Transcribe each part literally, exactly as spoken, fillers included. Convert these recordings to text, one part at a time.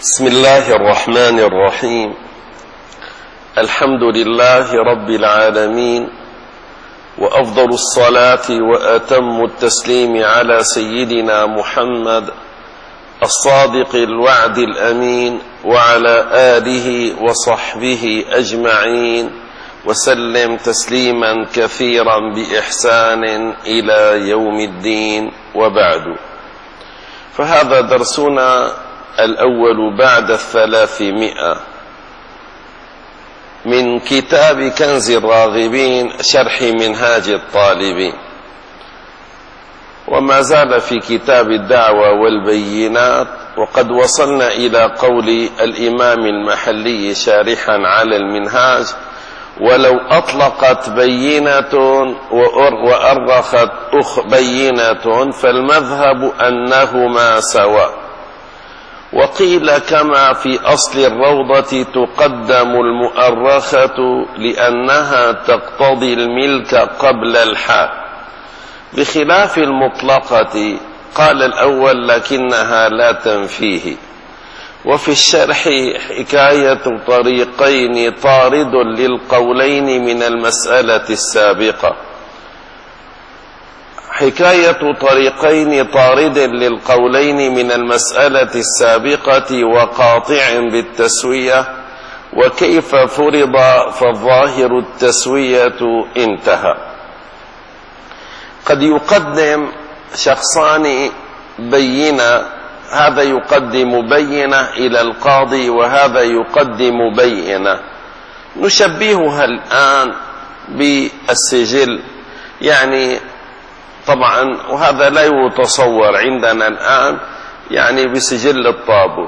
بسم الله الرحمن الرحيم. الحمد لله رب العالمين، وأفضل الصلاة وأتم التسليم على سيدنا محمد الصادق الوعد الأمين، وعلى آله وصحبه أجمعين، وسلم تسليما كثيرا بإحسان إلى يوم الدين، وبعد. فهذا درسنا الأول بعد الثلاثمائة من كتاب كنز الراغبين شرح منهاج الطالبين، وما زال في كتاب الدعوة والبينات، وقد وصلنا إلى قول الإمام المحلي شارحا على المنهاج: ولو أطلقت بينة وأرخت بينة فالمذهب أنهما سواء. وقيل كما في أصل الروضة تقدم المؤرخة لأنها تقتضي الملك قبل الحال، بخلاف المطلقة. قال الأول لكنها لا تنفيه. وفي الشرح حكاية طريقين طارد للقولين من المسألة السابقة حكاية طريقين طارد للقولين من المسألة السابقة وقاطع بالتسوية، وكيف فرض فالظاهر التسوية انتهى. قد يقدم شخصان بينة، هذا يقدم بينة إلى القاضي وهذا يقدم بينة، نشبهها الآن بالسجل، يعني طبعا وهذا لا يتصور عندنا الآن، يعني بسجل الطابور.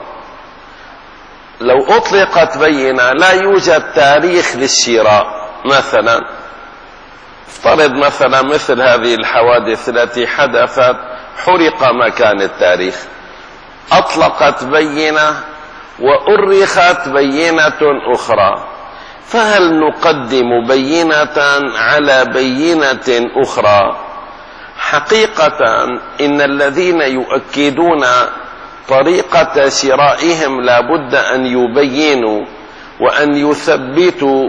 لو أطلقت بينة لا يوجد تاريخ للشراء، مثلا افترض مثلا مثل هذه الحوادث التي حدثت، حرق مكان التاريخ، أطلقت بينة وأرخت بينة أخرى، فهل نقدم بينة على بينة أخرى؟ حقيقة إن الذين يؤكدون طريقة شرائهم لا بد أن يبينوا وأن يثبتوا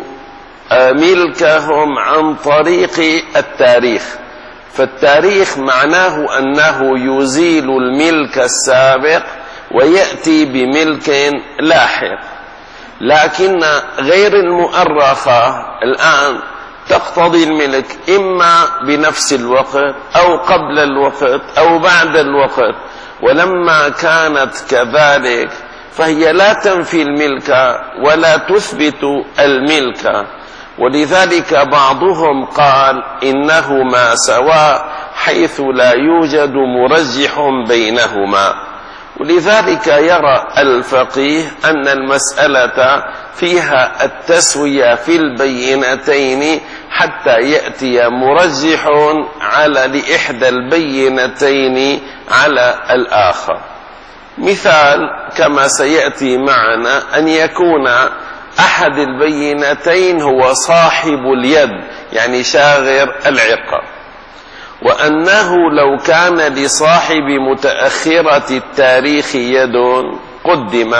ملكهم عن طريق التاريخ، فالتاريخ معناه أنه يزيل الملك السابق ويأتي بملك لاحق، لكن غير المؤرخة الآن تقتضي الملك إما بنفس الوقت أو قبل الوقت أو بعد الوقت، ولما كانت كذلك فهي لا تنفي الملك ولا تثبت الملك، ولذلك بعضهم قال إنهما سواء حيث لا يوجد مرجح بينهما. ولذلك يرى الفقيه أن المسألة فيها التسوية في البينتين حتى يأتي مرجح على لإحدى البينتين على الآخر. مثال كما سيأتي معنا أن يكون أحد البينتين هو صاحب اليد، يعني شاغر العقار، وأنه لو كان لصاحب متأخرة التاريخ يد قدم.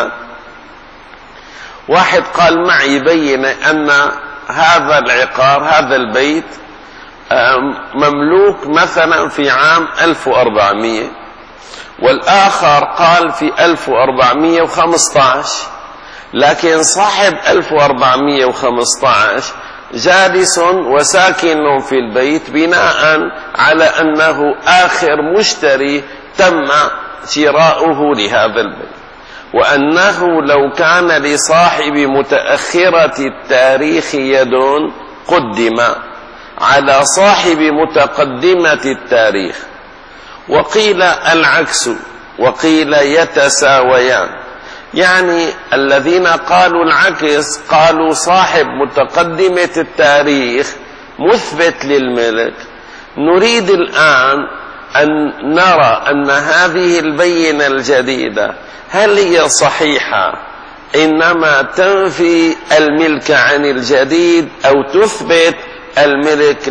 واحد قال معي بين أن هذا العقار هذا البيت مملوك مثلا في عام ألف وأربعمائة، والآخر قال في ألف وأربعمائة وخمسة عشر، لكن صاحب ألف وأربعمائة وخمسة عشر جالس وساكن في البيت بناء على أنه آخر مشتري تم شراؤه لهذا البيت، وأنه لو كان لصاحب متأخرة التاريخ يد قدم على صاحب متقدمة التاريخ. وقيل العكس، وقيل يتساويان، يعني الذين قالوا العكس قالوا صاحب متقدمة التاريخ مثبت للملك. نريد الآن أن نرى أن هذه البينة الجديدة هل هي صحيحة إنما تنفي الملك عن الجديد أو تثبت الملك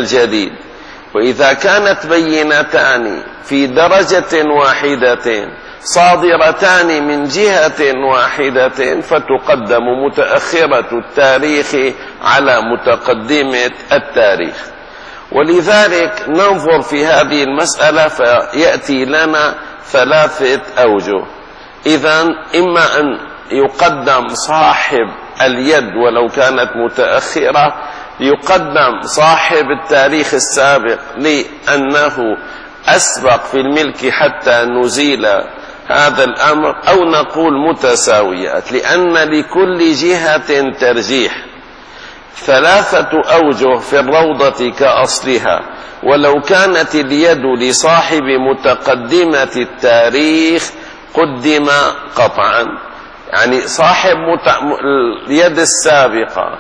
للجديد. وإذا كانت بينتان في درجة واحدة صادرتان من جهة واحدة فتقدم متأخرة التاريخ على متقدمة التاريخ. ولذلك ننظر في هذه المسألة فيأتي لنا ثلاثة أوجه. إذن إما أن يقدم صاحب اليد ولو كانت متأخرة، يقدم صاحب التاريخ السابق لأنه أسبق في الملك حتى نزيل هذا الأمر، أو نقول متساويات لأن لكل جهة ترجيح. ثلاثة أوجه في الروضة كأصلها، ولو كانت اليد لصاحب متقدمة التاريخ قدم قطعا. يعني صاحب اليد السابقة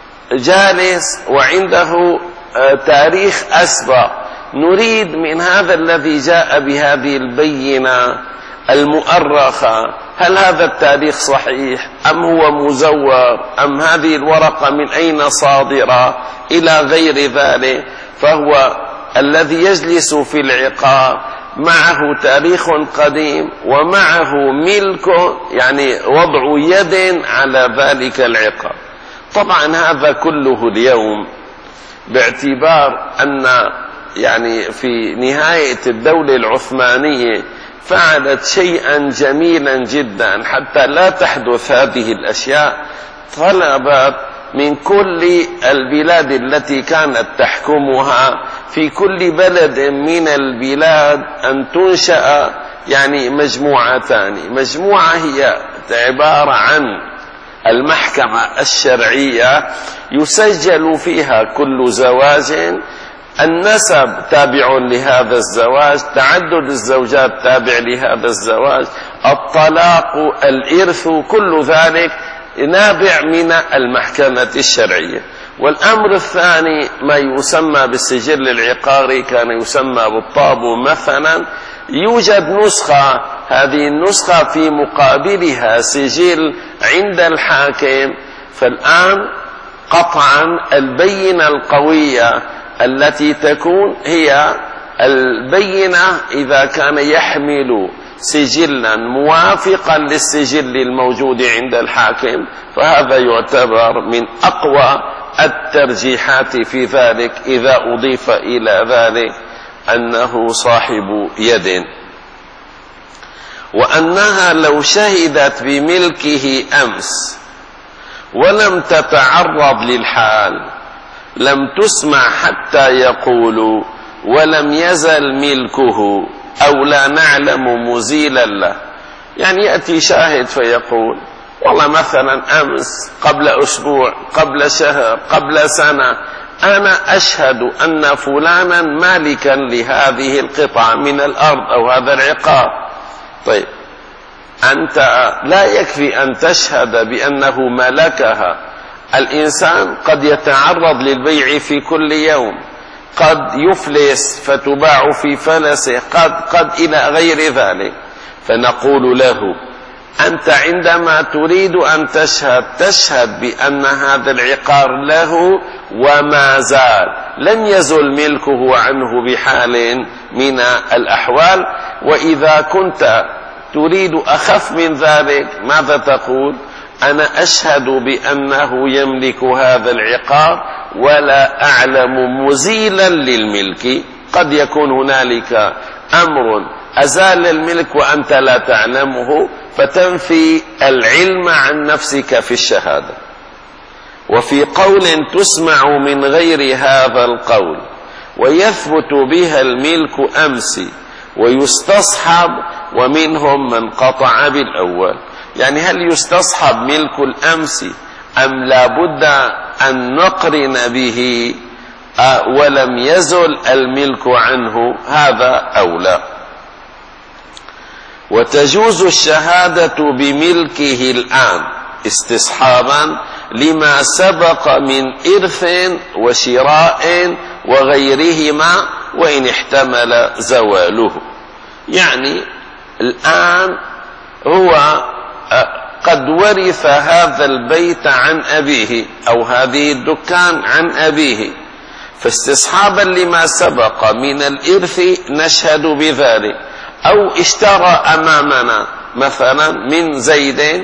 جالس وعنده تاريخ أسبق، نريد من هذا الذي جاء بهذه البينة المؤرخة هل هذا التاريخ صحيح أم هو مزور، أم هذه الورقة من أين صادرة إلى غير ذلك. فهو الذي يجلس في العقاب معه تاريخ قديم ومعه ملك، يعني وضع يد على ذلك العقاب. طبعا هذا كله اليوم باعتبار أن يعني في نهاية الدولة العثمانية فعلت شيئا جميلا جدا حتى لا تحدث هذه الأشياء. طلبت من كل البلاد التي كانت تحكمها في كل بلد من البلاد أن تنشأ يعني مجموعتان. مجموعة هي عبارة عن المحكمة الشرعية يسجل فيها كل زواج، النسب تابع لهذا الزواج، تعدد الزوجات تابع لهذا الزواج، الطلاق، الإرث، كل ذلك نابع من المحكمة الشرعية. والأمر الثاني ما يسمى بالسجل العقاري، كان يسمى بالطابو مثلا، يوجد نسخة، هذه النسخة في مقابلها سجل عند الحاكم. فالآن قطعا البينة القوية التي تكون هي البينة إذا كان يحمل سجلا موافقا للسجل الموجود عند الحاكم، فهذا يعتبر من أقوى الترجيحات في ذلك إذا أضيف إلى ذلك أنه صاحب يد، وأنها لو شهدت بملكه أمس ولم تتعرض للحال لم تسمع حتى يقول ولم يزل ملكه أو لا نعلم مزيلا له. يعني يأتي شاهد فيقول والله مثلا أمس، قبل أسبوع، قبل شهر، قبل سنة، أنا أشهد أن فلانا مالكا لهذه القطعة من الأرض أو هذا العقار. طيب أنت لا يكفي أن تشهد بأنه ملكها، الإنسان قد يتعرض للبيع في كل يوم، قد يفلس فتباع في فلسه، قد قد إلى غير ذلك. فنقول له أنت عندما تريد أن تشهد تشهد بأن هذا العقار له وما زال، لم يزل ملكه عنه بحال من الأحوال. وإذا كنت تريد أخف من ذلك ماذا تقول؟ أنا أشهد بأنه يملك هذا العقار ولا أعلم مزيلا للملك. قد يكون هنالك أمر أزال الملك وأنت لا تعلمه، فتنفي العلم عن نفسك في الشهادة. وفي قول تسمع من غير هذا القول ويثبت بها الملك أمس ويستصحب، ومنهم من قطع بالأول. يعني هل يستصحب ملك الأمس أم لا بد أن نقرن به ولم يزل الملك عنه؟ هذا أولى. وتجوز الشهادة بملكه الآن استصحابا لما سبق من إرث وشراء وغيرهما وإن احتمل زواله. يعني الآن هو قد ورث هذا البيت عن أبيه أو هذه الدكان عن أبيه، فاستصحابا لما سبق من الإرث نشهد بذلك، أو اشترى أمامنا مثلا من زيد،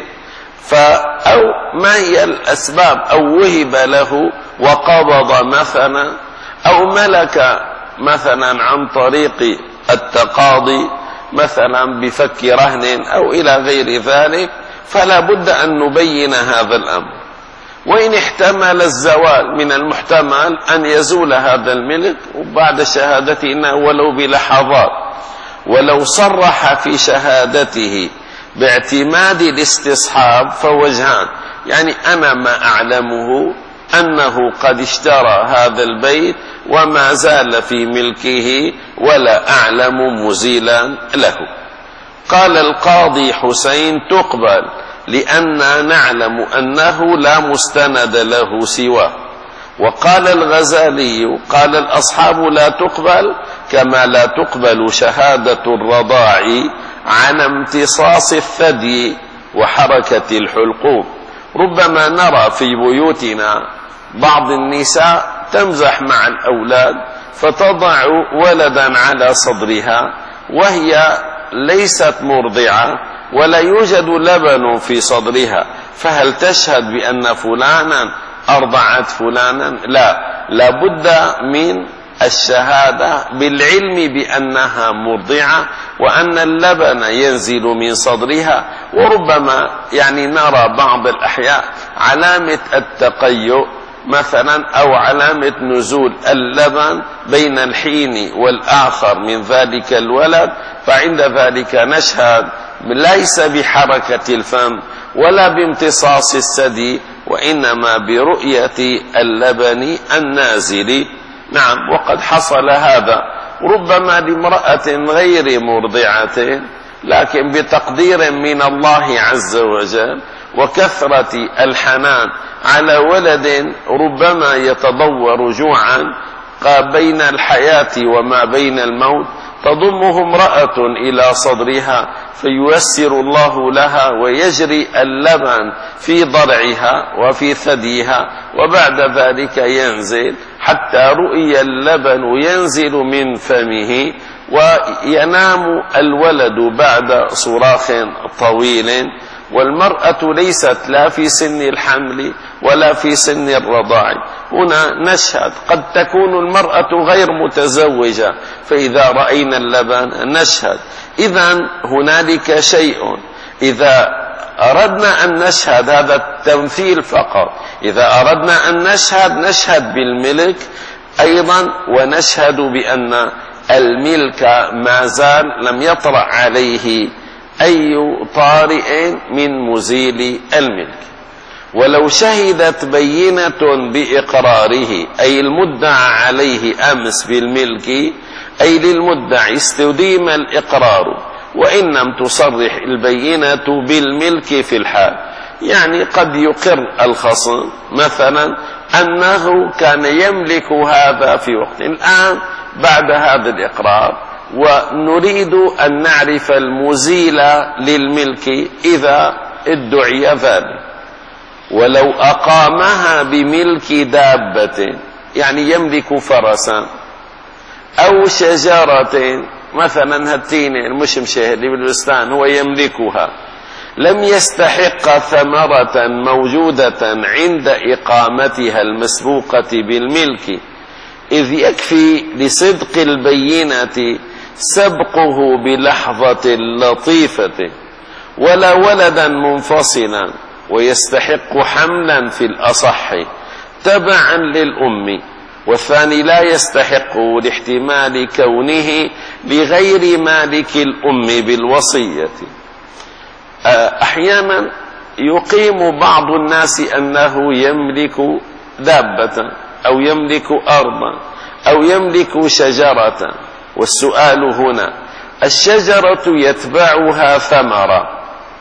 أو ما هي الأسباب، أو وهب له وقبض مثلا، أو ملك مثلا عن طريق التقاضي مثلا بفك رهن أو إلى غير ذلك، فلا بد أن نبين هذا الأمر. وإن احتمل الزوال، من المحتمل أن يزول هذا الملك وبعد شهادتنا ولو بلحظات، ولو صرح في شهادته باعتماد الاستصحاب فوجهان، يعني أنا ما أعلمه أنه قد اشترى هذا البيت وما زال في ملكه ولا أعلم مزيلا له. قال القاضي حسين تقبل لأننا نعلم أنه لا مستند له سواه. وقال الغزالي قال الأصحاب لا تقبل كما لا تقبل شهادة الرضاع عن امتصاص الثدي وحركة الحلقوم. ربما نرى في بيوتنا بعض النساء تمزح مع الأولاد فتضع ولدا على صدرها وهي ليست مرضعة ولا يوجد لبن في صدرها، فهل تشهد بأن فلانا أرضعت فلانا؟ لا، لابد من الشهادة بالعلم بأنها مرضعة وأن اللبن ينزل من صدرها. وربما يعني نرى بعض الأحياء علامة التقيؤ مثلا أو علامة نزول اللبن بين الحين والآخر من ذلك الولد، فعند ذلك نشهد ليس بحركة الفم ولا بامتصاص الثدي، وإنما برؤية اللبن النازل. نعم، وقد حصل هذا ربما لامرأة غير مرضعة، لكن بتقدير من الله عز وجل وكثرة الحنان على ولد ربما يتضور جوعا بين الحياة وما بين الموت، تضمه امرأة إلى صدرها فييسر الله لها ويجري اللبن في ضرعها وفي ثديها، وبعد ذلك ينزل حتى رؤي اللبن ينزل من فمه، وينام الولد بعد صراخ طويل. والمرأة ليست لا في سن الحمل ولا في سن الرضاع. هنا نشهد قد تكون المرأة غير متزوجة، فإذا رأينا اللبن نشهد. إذن هنالك شيء إذا أردنا أن نشهد، هذا التمثيل فقط، إذا أردنا أن نشهد نشهد بالملك أيضا، ونشهد بأن الملك ما زال لم يطرأ عليه أي طارئ من مزيل الملك. ولو شهدت بينة بإقراره، أي المدعى عليه أمس بالملك، أي للمدعي استديم الإقرار وإن لم تصرح البينة بالملك في الحال. يعني قد يقر الخصم مثلا أنه كان يملك هذا في وقت، الآن بعد هذا الإقرار ونريد أن نعرف المزيل للملك إذا ادعي ذلك. ولو أقامها بملك دابة، يعني يملك فرسا أو شجرة مثلا، هالتين المشمشة اللي بالبستان هو يملكها، لم يستحق ثمرة موجودة عند إقامتها المسبوقة بالملك، إذ يكفي لصدق البينة سبقه بلحظة لطيفة، ولا ولدا منفصلا، ويستحق حملا في الأصح تبعا للأم، والثاني لا يستحق لاحتمال كونه لغير مالك الأم بالوصية. أحيانا يقيم بعض الناس أنه يملك دابة أو يملك أرضا أو يملك شجرة، والسؤال هنا الشجرة يتبعها ثمرة،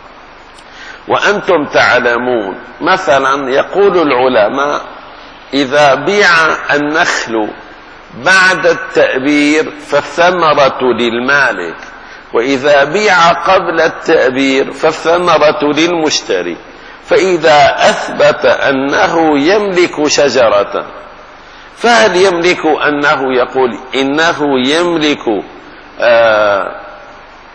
وأنتم تعلمون مثلا يقول العلماء إذا بيع النخل بعد التأبير فالثمرة للمالك، وإذا بيع قبل التأبير فالثمرة للمشتري. فإذا أثبت أنه يملك شجرة، فهل يملك أنه يقول إنه يملك آه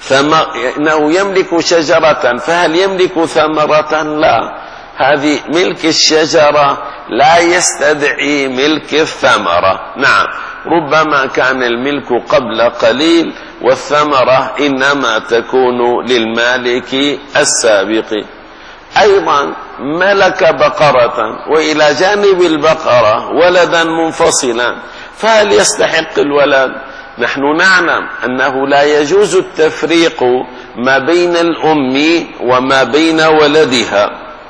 إنه يملك شجرة، فهل يملك ثمرة؟ لا، هذه ملك الشجرة لا يستدعي ملك الثمرة. نعم، ربما كان الملك قبل قليل والثمرة إنما تكون للمالك السابق. أيضا ملك بقرة وإلى جانب البقرة ولدا منفصلا، فهل يستحق الولد؟ نحن نعلم أنه لا يجوز التفريق ما بين الأم وما بين ولدها،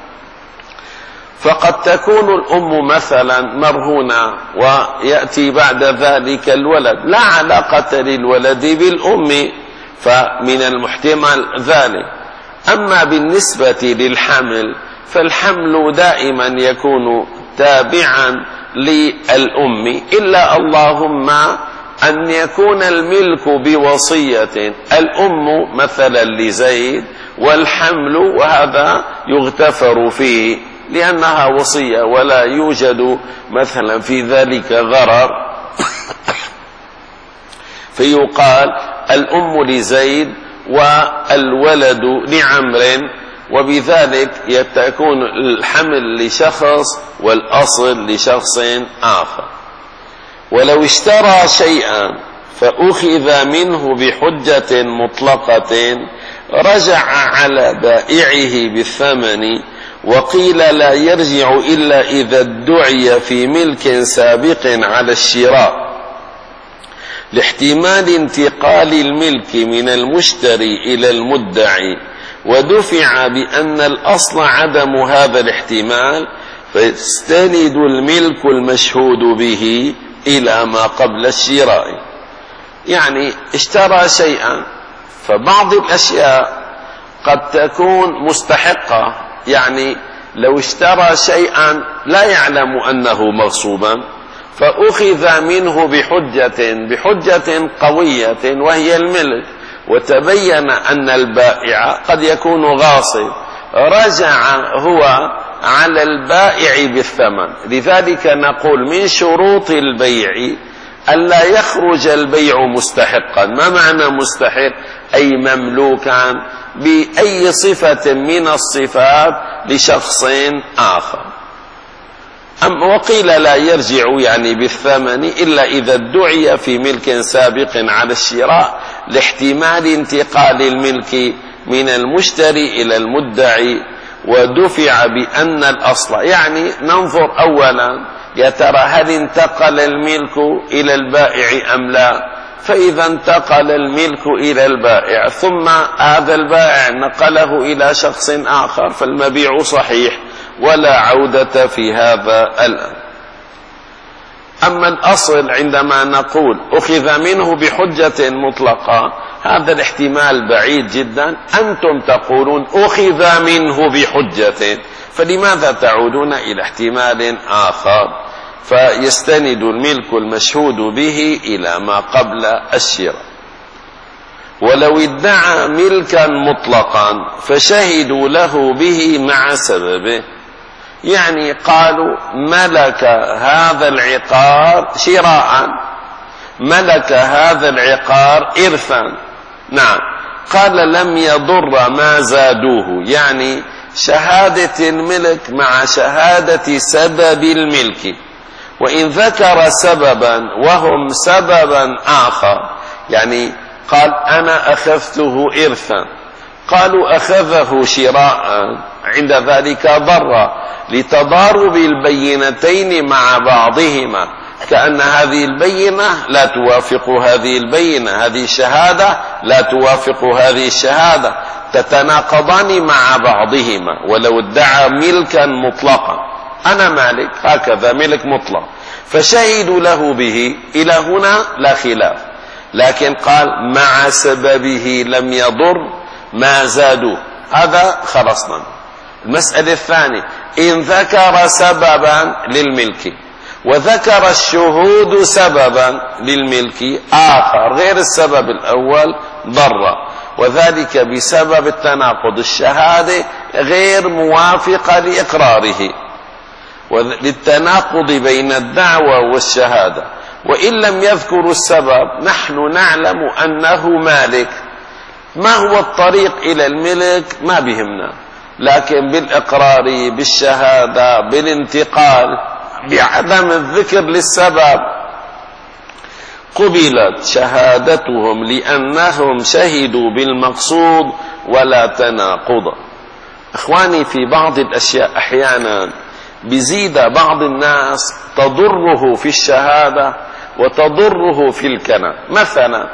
فقد تكون الأم مثلا مرهونة ويأتي بعد ذلك الولد، لا علاقة للولد بالأم، فمن المحتمل ذلك. أما بالنسبة للحمل فالحمل دائما يكون تابعا للأم، إلا اللهم أن يكون الملك بوصية الأم مثلا لزيد والحمل، وهذا يغتفر فيه لأنها وصية ولا يوجد مثلا في ذلك ضرر، فيقال الأم لزيد والولد لعمر، وبذلك يكون الحمل لشخص والأصل لشخص آخر. ولو اشترى شيئا فأخذ منه بحجة مطلقة رجع على بائعه بالثمن، وقيل لا يرجع إلا إذا ادعي في ملك سابق على الشراء لاحتمال انتقال الملك من المشتري إلى المدعي، ودفع بأن الأصل عدم هذا الاحتمال، فيستند الملك المشهود به إلى ما قبل الشراء. يعني اشترى شيئا، فبعض الأشياء قد تكون مستحقة، يعني لو اشترى شيئا لا يعلم أنه مغصوبا فأخذ منه بحجة بحجة قوية وهي الملك، وتبين أن البائع قد يكون غاصب، رجع هو على البائع بالثمن. لذلك نقول من شروط البيع ألا يخرج البيع مستحقا. ما معنى مستحق؟ أي مملوكا بأي صفة من الصفات لشخص آخر. أما وقيل لا يرجع يعني بالثمن إلا إذا ادعي في ملك سابق على الشراء لاحتمال انتقال الملك من المشتري إلى المدعي، ودفع بأن الأصل، يعني ننظر أولا يا ترى هل انتقل الملك إلى البائع أم لا؟ فإذا انتقل الملك إلى البائع ثم هذا البائع نقله إلى شخص آخر فالمبيع صحيح ولا عودة في هذا الآن. أما الأصل عندما نقول أخذ منه بحجة مطلقة هذا الاحتمال بعيد جدا. أنتم تقولون أخذ منه بحجة، فلماذا تعودون إلى احتمال آخر؟ فيستند الملك المشهود به إلى ما قبل الشراء. ولو ادعى ملكا مطلقا فشهدوا له به مع سببه، يعني قالوا ملك هذا العقار شراء، ملك هذا العقار إرثا. نعم، قال لم يضر ما زادوه، يعني شهادة الملك مع شهادة سبب الملك، وإن ذكر سببا وهم سببا آخر، يعني قال أنا أخذته إرثا، قالوا أخذه شراء، عند ذلك ضر لتضارب البينتين مع بعضهما، كأن هذه البينة لا توافق هذه البينة، هذه الشهادة لا توافق هذه الشهادة، تتناقضان مع بعضهما. ولو ادعى ملكا مطلقا أنا مالك، هكذا ملك مطلق، فشهدوا له به، إلى هنا لا خلاف، لكن قال مع سببه لم يضر ما زادوه، هذا خلصنا. المسألة الثانية إن ذكر سببا للملك وذكر الشهود سببا للملك آخر غير السبب الأول ضر، وذلك بسبب التناقض، الشهادة غير موافقة لإقراره وللتناقض بين الدعوة والشهادة. وإن لم يذكروا السبب نحن نعلم أنه مالك، ما هو الطريق إلى الملك ما بهمنا، لكن بالإقرار بالشهادة بالانتقال بعدم الذكر للسبب قبلت شهادتهم لأنهم شهدوا بالمقصود ولا تناقض. إخواني، في بعض الأشياء أحيانا بزيد بعض الناس تضره في الشهادة وتضره في الكلام. مثلا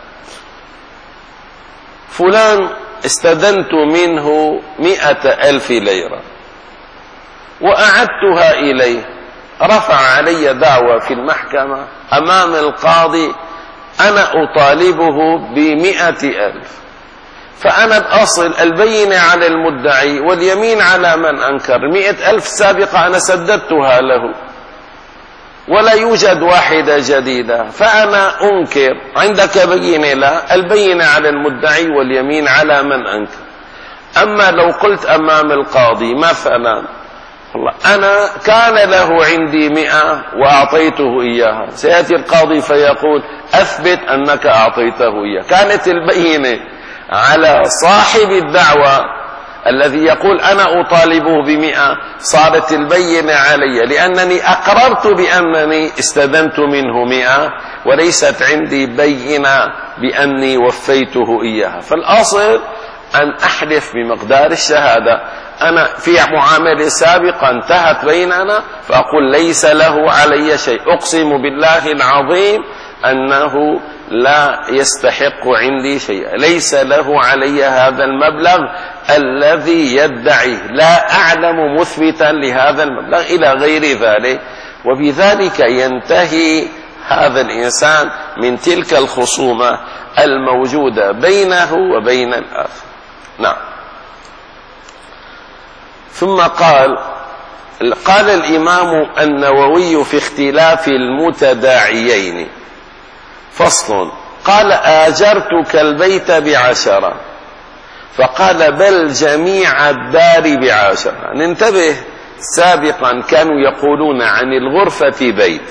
فلان استدنت منه مئة ألف ليرة وأعدتها إليه، رفع علي دعوى في المحكمة أمام القاضي أنا أطالبه بمئة ألف، فأنا الأصل البينة على المدعي واليمين على من أنكر. مئة ألف سابقة أنا سددتها له ولا يوجد واحدة جديدة، فأنا أنكر، عندك بينة؟ لا، البينة على المدعي واليمين على من أنكر. أما لو قلت أمام القاضي مثلا والله أنا كان له عندي مئة وأعطيته إياها، سيأتي القاضي فيقول أثبت أنك أعطيته إياه، كانت البينة على صاحب الدعوة الذي يقول أنا أطالبه بمئة، صارت البينة علي لأنني أقررت بأنني استدنت منه مئة وليست عندي بينة بأني وفيته إياها. فالأصل أن أحلف بمقدار الشهادة. أنا في معاملة سابقة انتهت بيننا فأقول ليس له علي شيء، أقسم بالله العظيم أنه لا يستحق عندي شيء، ليس له علي هذا المبلغ الذي يدعيه، لا أعلم مثبتا لهذا المبلغ إلى غير ذلك. وبذلك ينتهي هذا الإنسان من تلك الخصومة الموجودة بينه وبين الآخر. نعم. ثم قال قال الإمام النووي في اختلاف المتداعيين فصل، قال آجرتك البيت بعشرة، فقال بل جميع الدار بعشرة. ننتبه، سابقا كانوا يقولون عن الغرفة بيت،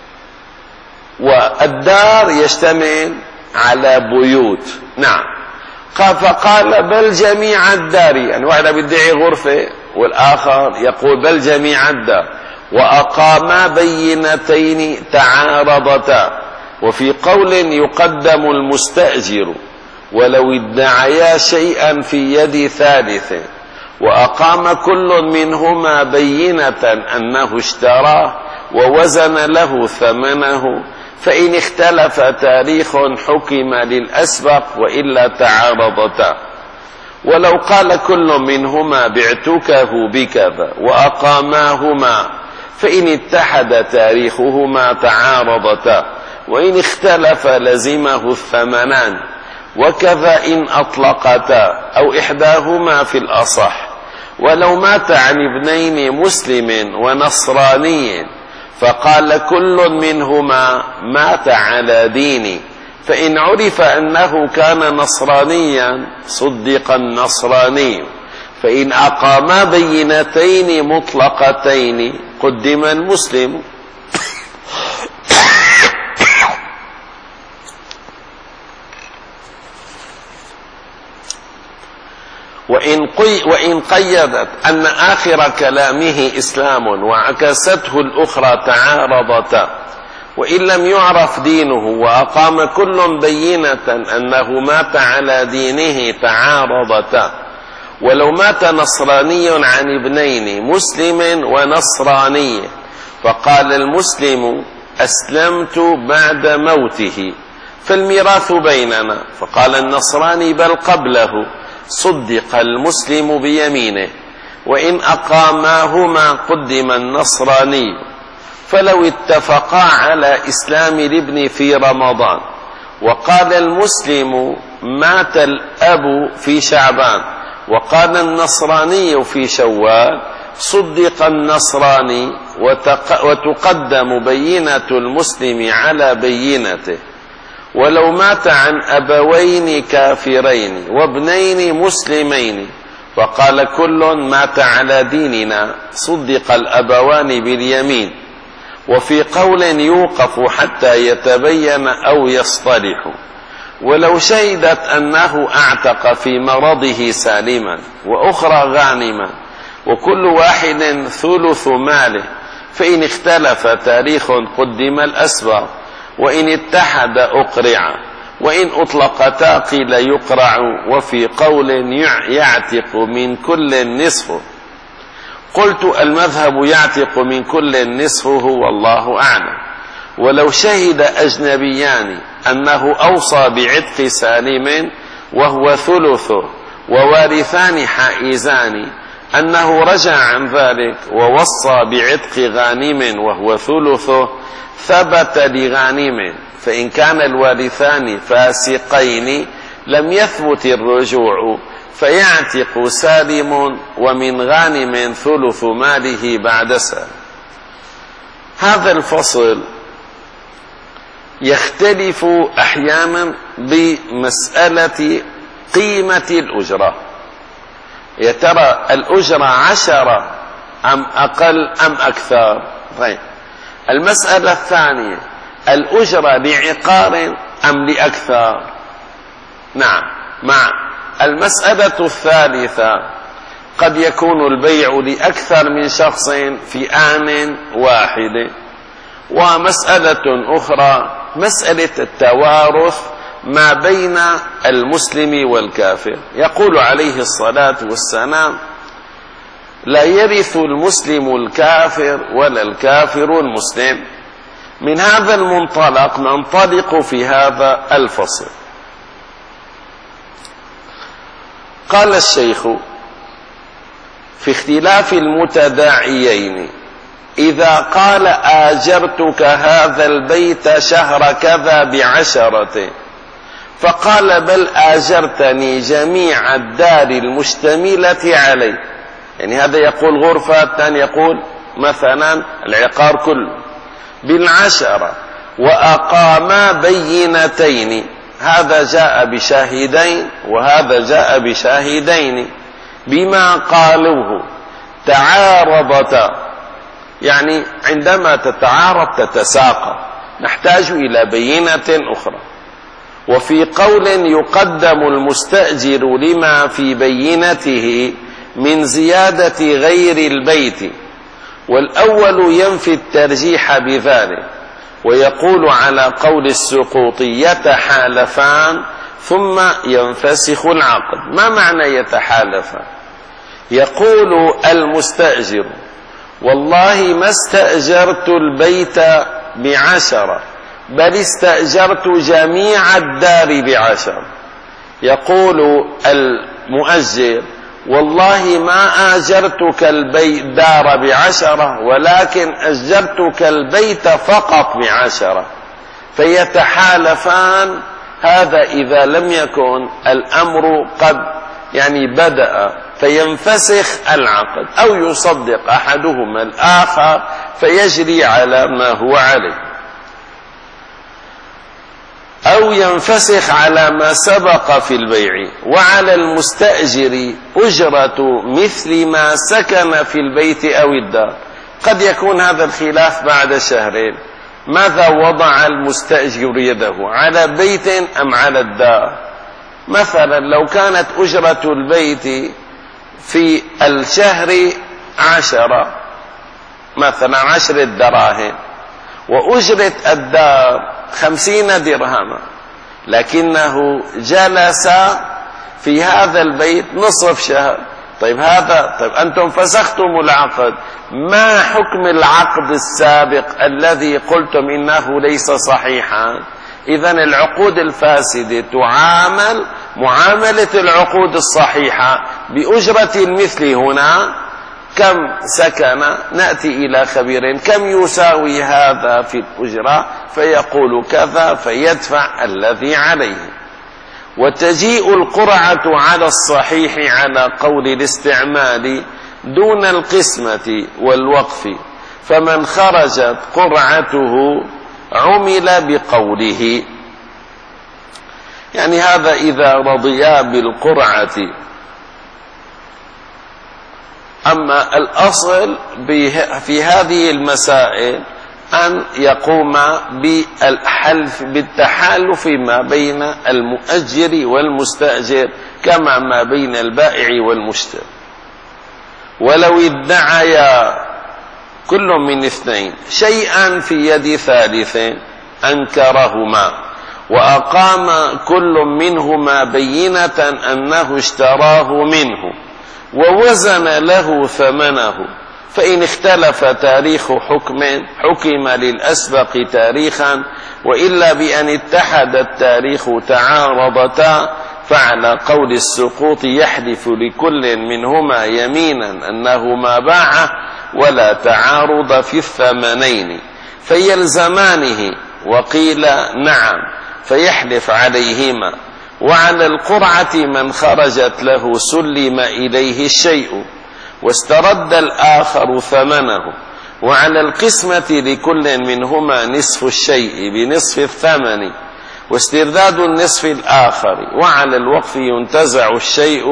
والدار يشتمل على بيوت. نعم. فقال بل جميع الدار، يعني واحد بيدعي غرفة والآخر يقول بل جميع الدار، وأقاما بينتين تعارضتا، وفي قول يقدم المستأجر ولو ادعيا شيئا في يد ثالث، وأقام كل منهما بينة أنه اشتراه ووزن له ثمنه، فإن اختلف تاريخ حكم للأسبق وإلا تعارضتا. ولو قال كل منهما بعتكه بكذا وأقاماهما فإن اتحد تاريخهما تعارضتا، وإن اختلف لزمه الثمنان، وكذا إن أطلقتا أو إحداهما في الأصح. ولو مات عن ابنين مسلم ونصراني فقال كل منهما مات على ديني، فإن عرف أنه كان نصرانيا صدق النصراني، فإن أقاما بينتين مطلقتين قدم المسلم. وإن, قي وإن قيدت أن آخر كلامه إسلام وعكسته الأخرى تعارضتا، وإن لم يعرف دينه وأقام كل بينة أنه مات على دينه تعارضتا. ولو مات نصراني عن ابنين مسلم ونصراني فقال المسلم أسلمت بعد موته فالميراث بيننا، فقال النصراني بل قبله، صدق المسلم بيمينه، وإن أقاماهما قدم النصراني. فلو اتفقا على إسلام الابن في رمضان وقال المسلم مات الأب في شعبان وقال النصراني في شوال، صدق النصراني وتقدم بينة المسلم على بينته. ولو مات عن أبوين كافرين وابنين مسلمين فقال كل مات على ديننا، صدق الأبوان باليمين. وفي قول يوقف حتى يتبين أو يصطلح. ولو شهدت أنه اعتق في مرضه سالما وأخرى غانما وكل واحد ثلث ماله، فإن اختلف تاريخ قدم الأسباب، وإن اتحد أقرع، وإن أطلقتا قيل يقرع، وفي قول يعتق من كل نصف. قلت المذهب يعتق من كل نصف هو الله أعلم. ولو شهد أجنبيان أنه أوصى بعتق سالم وهو ثلثه، ووارثان حائزان أنه رجع عن ذلك ووصى بعتق غانم وهو ثلثه، ثبت لغانم، فإن كان الوارثان فاسقين لم يثبت الرجوع، فيعتق سالم ومن غانم ثلث ماله بعد سالم. هذا الفصل يختلف أحيانا بمسألة قيمة الأجرة. يا ترى الأجرة عشرة أم أقل أم أكثر؟ طيب، المسألة الثانية الأجرة لعقار أم لأكثر؟ نعم. مع المسألة الثالثة قد يكون البيع لأكثر من شخص في آن واحد. ومسألة أخرى مسألة التوارث ما بين المسلم والكافر. يقول عليه الصلاة والسلام: لا يرث المسلم الكافر ولا الكافر المسلم. من هذا المنطلق ننطلق في هذا الفصل. قال الشيخ: في اختلاف المتداعيين إذا قال آجرتك هذا البيت شهر كذا بعشرة، فقال بل آجرتني جميع الدار المشتملة عليه، يعني هذا يقول غرفة، الثاني يقول مثلا العقار كله بالعشرة، وأقاما بينتين، هذا جاء بشاهدين وهذا جاء بشاهدين، بما قالوه تعارضتا، يعني عندما تتعارض تتساقط، نحتاج إلى بينة أخرى. وفي قول يقدم المستأجر لما في بينته من زيادة غير البيت، والأول ينفي الترجيح بذلك، ويقول على قول السقوط يتحالفان ثم ينفسخ العقد. ما معنى يتحالفان؟ يقول المستأجر: والله ما استأجرت البيت بعشرة، بل استأجرت جميع الدار بعشرة. يقول المؤجر: والله ما آجرتك الدار بعشرة، ولكن أجرتك البيت فقط بعشرة، فيتحالفان. هذا إذا لم يكن الأمر قد يعني بدأ، فينفسخ العقد، أو يصدق أحدهما الآخر فيجري على ما هو عليه، أو ينفسخ على ما سبق في البيع. وعلى المستأجر أجرة مثل ما سكن في البيت أو الدار. قد يكون هذا الخلاف بعد شهرين، ماذا وضع المستأجر يده، على بيت أم على الدار؟ مثلا لو كانت أجرة البيت في الشهر عشرة، مثلا عشر دراهم، وأجرة الدار خمسين درهما، لكنه جلس في هذا البيت نصف شهر. طيب هذا طيب أنتم فسختم العقد، ما حكم العقد السابق الذي قلتم إنه ليس صحيحا؟ إذن العقود الفاسدة تعامل معاملة العقود الصحيحة بأجرة المثل. هنا كم سكن؟ نأتي إلى خبير كم يساوي هذا في الأجرة، فيقول كذا، فيدفع الذي عليه. وتجيء القرعة على الصحيح على قول الاستعمال دون القسمة والوقف، فمن خرجت قرعته عمل بقوله، يعني هذا إذا رضيا بالقرعة. أما الأصل في هذه المسائل أن يقوم بالحلف بالتحالف ما بين المؤجر والمستأجر كما ما بين البائع والمشتري. ولو ادعيا كل من اثنين شيئا في يد ثالث أنكرهما وأقام كل منهما بينة أنه اشتراه منه ووزن له ثمنه، فإن اختلف تاريخ حكم حكم للأسبق تاريخا، وإلا بأن اتحد التاريخ تعارضتا، فعلى قول السقوط يحلف لكل منهما يمينا أنهما باعه ولا تعارض في الثمنين فيلزمانه، وقيل نعم فيحلف عليهما. وعلى القرعة من خرجت له سلم إليه الشيء واسترد الآخر ثمنه، وعلى القسمة لكل منهما نصف الشيء بنصف الثمن واسترداد النصف الآخر، وعلى الوقف ينتزع الشيء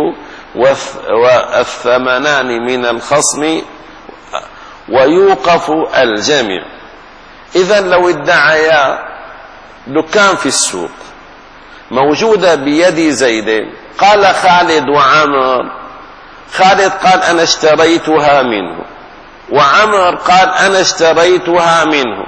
والثمنان من الخصم ويوقف الجميع. إذن لو ادعيا دكان في السوق موجودة بيد زيد، قال خالد وعمر، خالد قال أنا اشتريتها منه، وعمر قال أنا اشتريتها منه،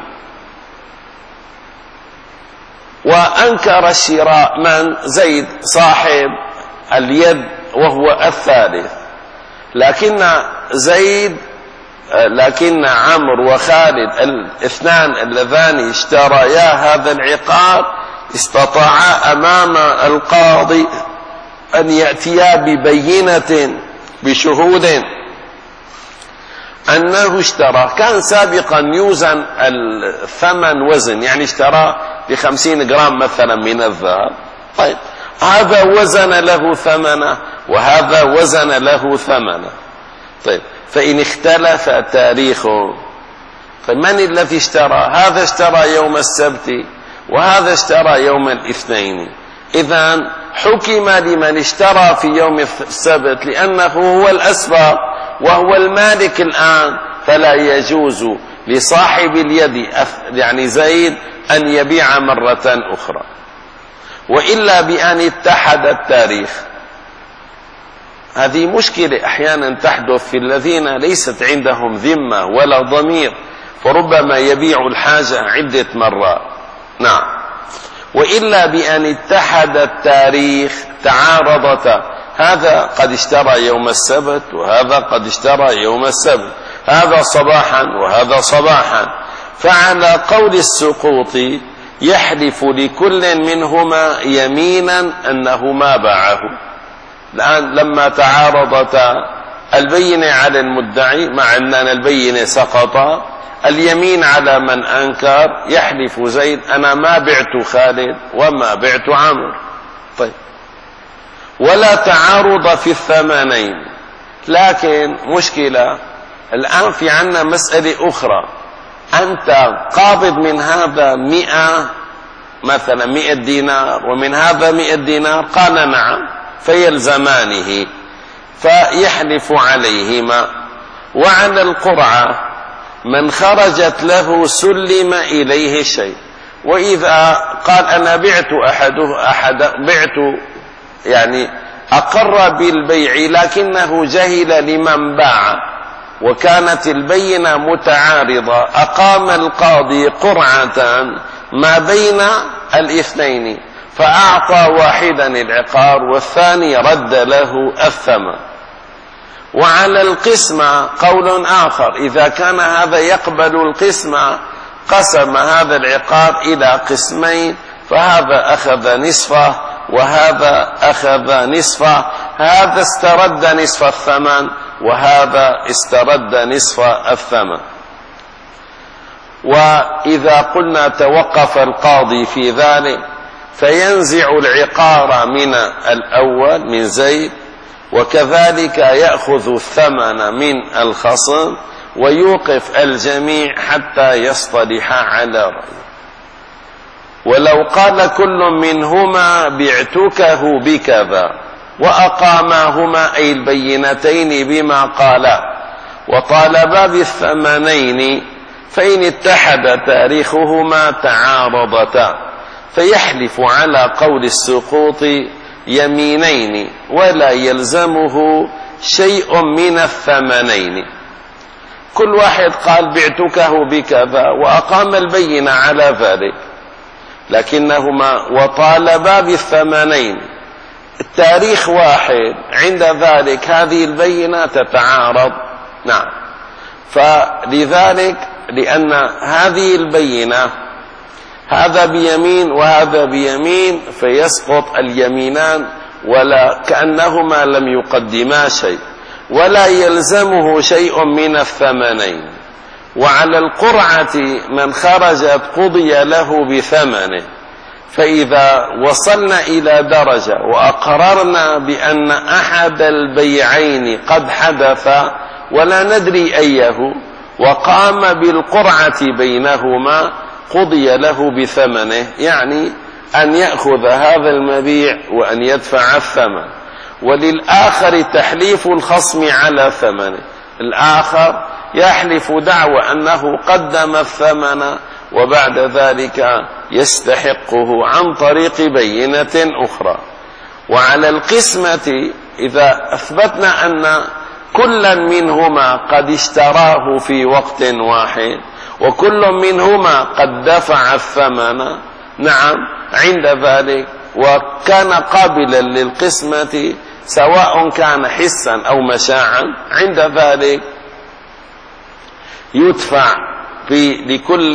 وأنكر الشراء من زيد صاحب اليد وهو الثالث، لكن زيد لكن عمرو وخالد الاثنان اللذان اشتريا هذا العقار استطاعا أمام القاضي أن يأتيا ببينة بشهود أنه اشترى. كان سابقا يوزن الثمن وزن، يعني اشترى بخمسين جرام مثلا من الذهب، طيب هذا وزن له ثمنه وهذا وزن له ثمنه، طيب فإن اختلف تاريخه فمن الذي اشترى؟ هذا اشترى يوم السبت وهذا اشترى يوم الاثنين، إذن حكم لمن اشترى في يوم السبت لأنه هو الأسبق وهو المالك الآن، فلا يجوز لصاحب اليد يعني زيد أن يبيع مرة أخرى، وإلا بأن اتحد التاريخ. هذه مشكلة أحيانا تحدث في الذين ليست عندهم ذمة ولا ضمير، فربما يبيع الحاجة عدة مرات. نعم، وإلا بأن اتحد التاريخ تعارضتا، هذا قد اشترى يوم السبت وهذا قد اشترى يوم السبت، هذا صباحا وهذا صباحا، فعلى قول السقوط يحلف لكل منهما يمينا أنه ما باعه. الآن لما تعارضتا البينة على المدعي مع أن البينة سقطا، اليمين على من أنكر، يحلف زيد أنا ما بعت خالد وما بعت عمرو. طيب، ولا تعارض في الثمنين، لكن مشكلة الآن في عنا مسألة أخرى، أنت قابض من هذا مئة مثلا مئة دينار ومن هذا مئة دينار، قال نعم، فيلزمانه فيحلف عليهما. وعلى القرعة من خرجت له سلم إليه شيء، وإذا قال أنا بعت أحده أحد بعت يعني أقر بالبيع لكنه جهل لمن باع وكانت البينة متعارضة، أقام القاضي قرعة ما بين الاثنين فأعطى واحدا العقار والثاني رد له الثمن. وعلى القسمة قول آخر، إذا كان هذا يقبل القسمة قسم هذا العقار إلى قسمين، فهذا أخذ نصفه وهذا أخذ نصفه، هذا استرد نصف الثمن وهذا استرد نصف الثمن. وإذا قلنا توقف القاضي في ذلك فينزع العقار من الأول من زيد، وكذلك يأخذ الثمن من الخصم ويوقف الجميع حتى يصطلح على رأيه. ولو قال كل منهما بعتكه بكذا وأقاماهما أي البينتين بما قالا وطالبا بالثمنين، فإن اتحد تاريخهما تعارضتا، فيحلف على قول السقوط يمينين ولا يلزمه شيء من الثمنين. كل واحد قال بعتكه بكذا وأقام البينة على ذلك، لكنهما وطالبا بالثمنين، التاريخ واحد، عند ذلك هذه البينة تتعارض. نعم، فلذلك لأن هذه البينة هذا بيمين وهذا بيمين فيسقط اليمينان ولا كأنهما لم يقدما شيء، ولا يلزمه شيء من الثمنين. وعلى القرعة من خرجت قضي له بثمنه. فإذا وصلنا إلى درجة وأقررنا بأن أحد البيعين قد حدث ولا ندري أيه وقام بالقرعة بينهما قضي له بثمنه، يعني أن يأخذ هذا المبيع وأن يدفع الثمن، وللآخر تحليف الخصم على ثمنه. الآخر يحلف دعوى أنه قدم الثمن وبعد ذلك يستحقه عن طريق بينة أخرى. وعلى القسمة إذا أثبتنا أن كلا منهما قد اشتراه في وقت واحد وكل منهما قد دفع الثمن، نعم، عند ذلك وكان قابلا للقسمة سواء كان حسا أو مشاعا، عند ذلك يدفع في لكل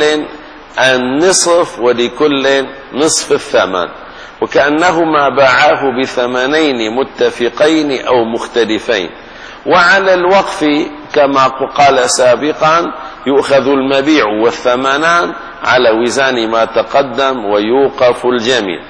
النصف ولكل نصف الثمن، وكأنهما باعاه بثمنين متفقين أو مختلفين. وعلى الوقف كما قال سابقا يؤخذ المبيع والثمنان على وزان ما تقدم ويوقف الجميع.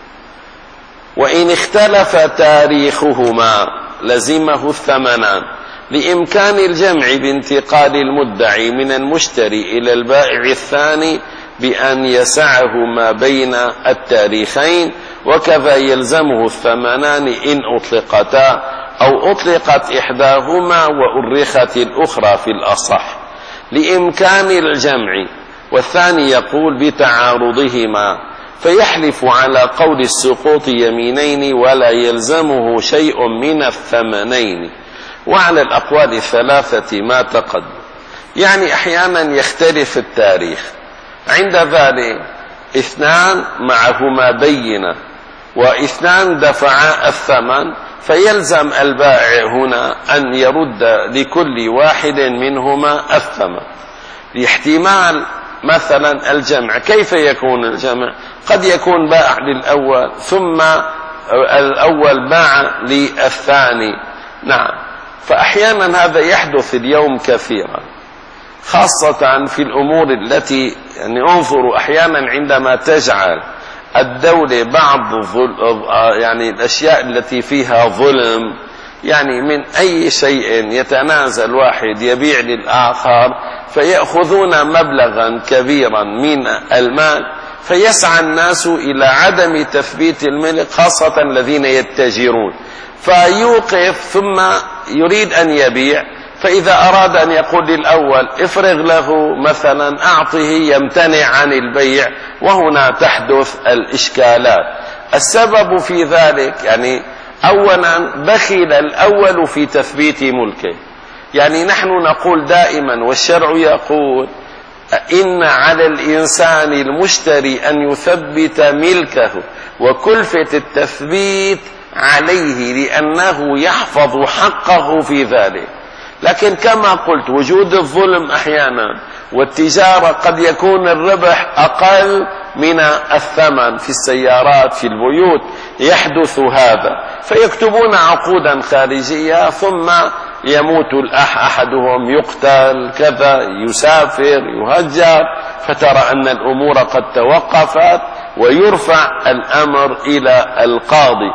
وإن اختلف تاريخهما لزمه الثمنان لإمكان الجمع بانتقال المدعي من المشتري إلى البائع الثاني بأن يسعه ما بين التاريخين، وكذا يلزمه الثمنان إن أطلقتا أو أطلقت إحداهما وأرخت الأخرى في الأصح لإمكان الجمع. والثاني يقول بتعارضهما، فيحلف على قول السقوط يمينين ولا يلزمه شيء من الثمنين. وعلى الأقوال الثلاثة ما تقدم، يعني أحيانا يختلف التاريخ، عند ذلك اثنان معهما بينة واثنان دفعا الثمن، فيلزم البائع هنا أن يرد لكل واحد منهما الثمن لاحتمال مثلا الجمع. كيف يكون الجمع؟ قد يكون باع للأول ثم الأول باع للثاني، نعم، فأحيانا هذا يحدث اليوم كثيرا، خاصة في الأمور التي يعني انظروا أحيانا عندما تجعل الدولة بعض يعني الأشياء التي فيها ظلم، يعني من أي شيء يتنازل واحد يبيع للآخر فيأخذون مبلغا كبيرا من المال، فيسعى الناس إلى عدم تثبيت الملك، خاصة الذين يتجرون، فيوقف ثم يريد أن يبيع، فإذا أراد أن يقول للأول افرغ له مثلا أعطه، يمتنع عن البيع، وهنا تحدث الإشكالات. السبب في ذلك يعني أولا بخل الأول في تثبيت ملكه، يعني نحن نقول دائما والشرع يقول إن على الإنسان المشتري أن يثبت ملكه وكلفة التثبيت عليه لأنه يحفظ حقه في ذلك. لكن كما قلت وجود الظلم أحيانا والتجارة قد يكون الربح أقل من الثمن، في السيارات في البيوت يحدث هذا، فيكتبون عقودا خارجية ثم يموت الأح أحدهم، يقتل كذا، يسافر، يهجر، فترى أن الأمور قد توقفت ويرفع الأمر إلى القاضي.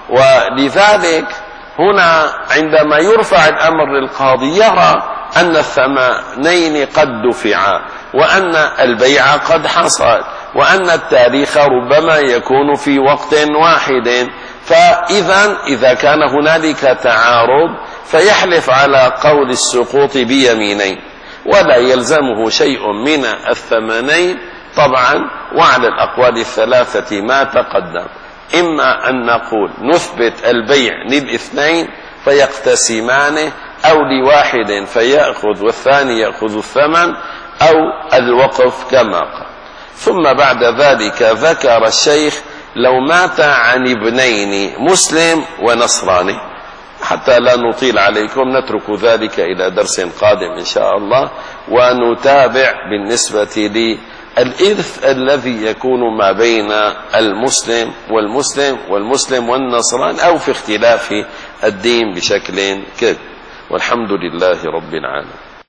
ولذلك هنا عندما يرفع الأمر للقاضي يرى أن الثمنين قد دفعا وأن البيع قد حصل وأن التاريخ ربما يكون في وقت واحد. فإذا إذا كان هنالك تعارض فيحلف على قول السقوط بيمينين، ولا يلزمه شيء من الثمنين طبعا. وعلى الأقوال الثلاثة ما تقدم، إما أن نقول نثبت البيع للاثنين فيقتسمان، أو لواحد فيأخذ والثاني يأخذ الثمن، أو الوقف كما قال. ثم بعد ذلك ذكر الشيخ لو مات عن ابنين مسلم ونصراني، حتى لا نطيل عليكم نترك ذلك إلى درس قادم إن شاء الله، ونتابع بالنسبة للإرث الذي يكون ما بين المسلم والمسلم والمسلم والنصران، أو في اختلاف الدين بشكل كذا. والحمد لله رب العالمين.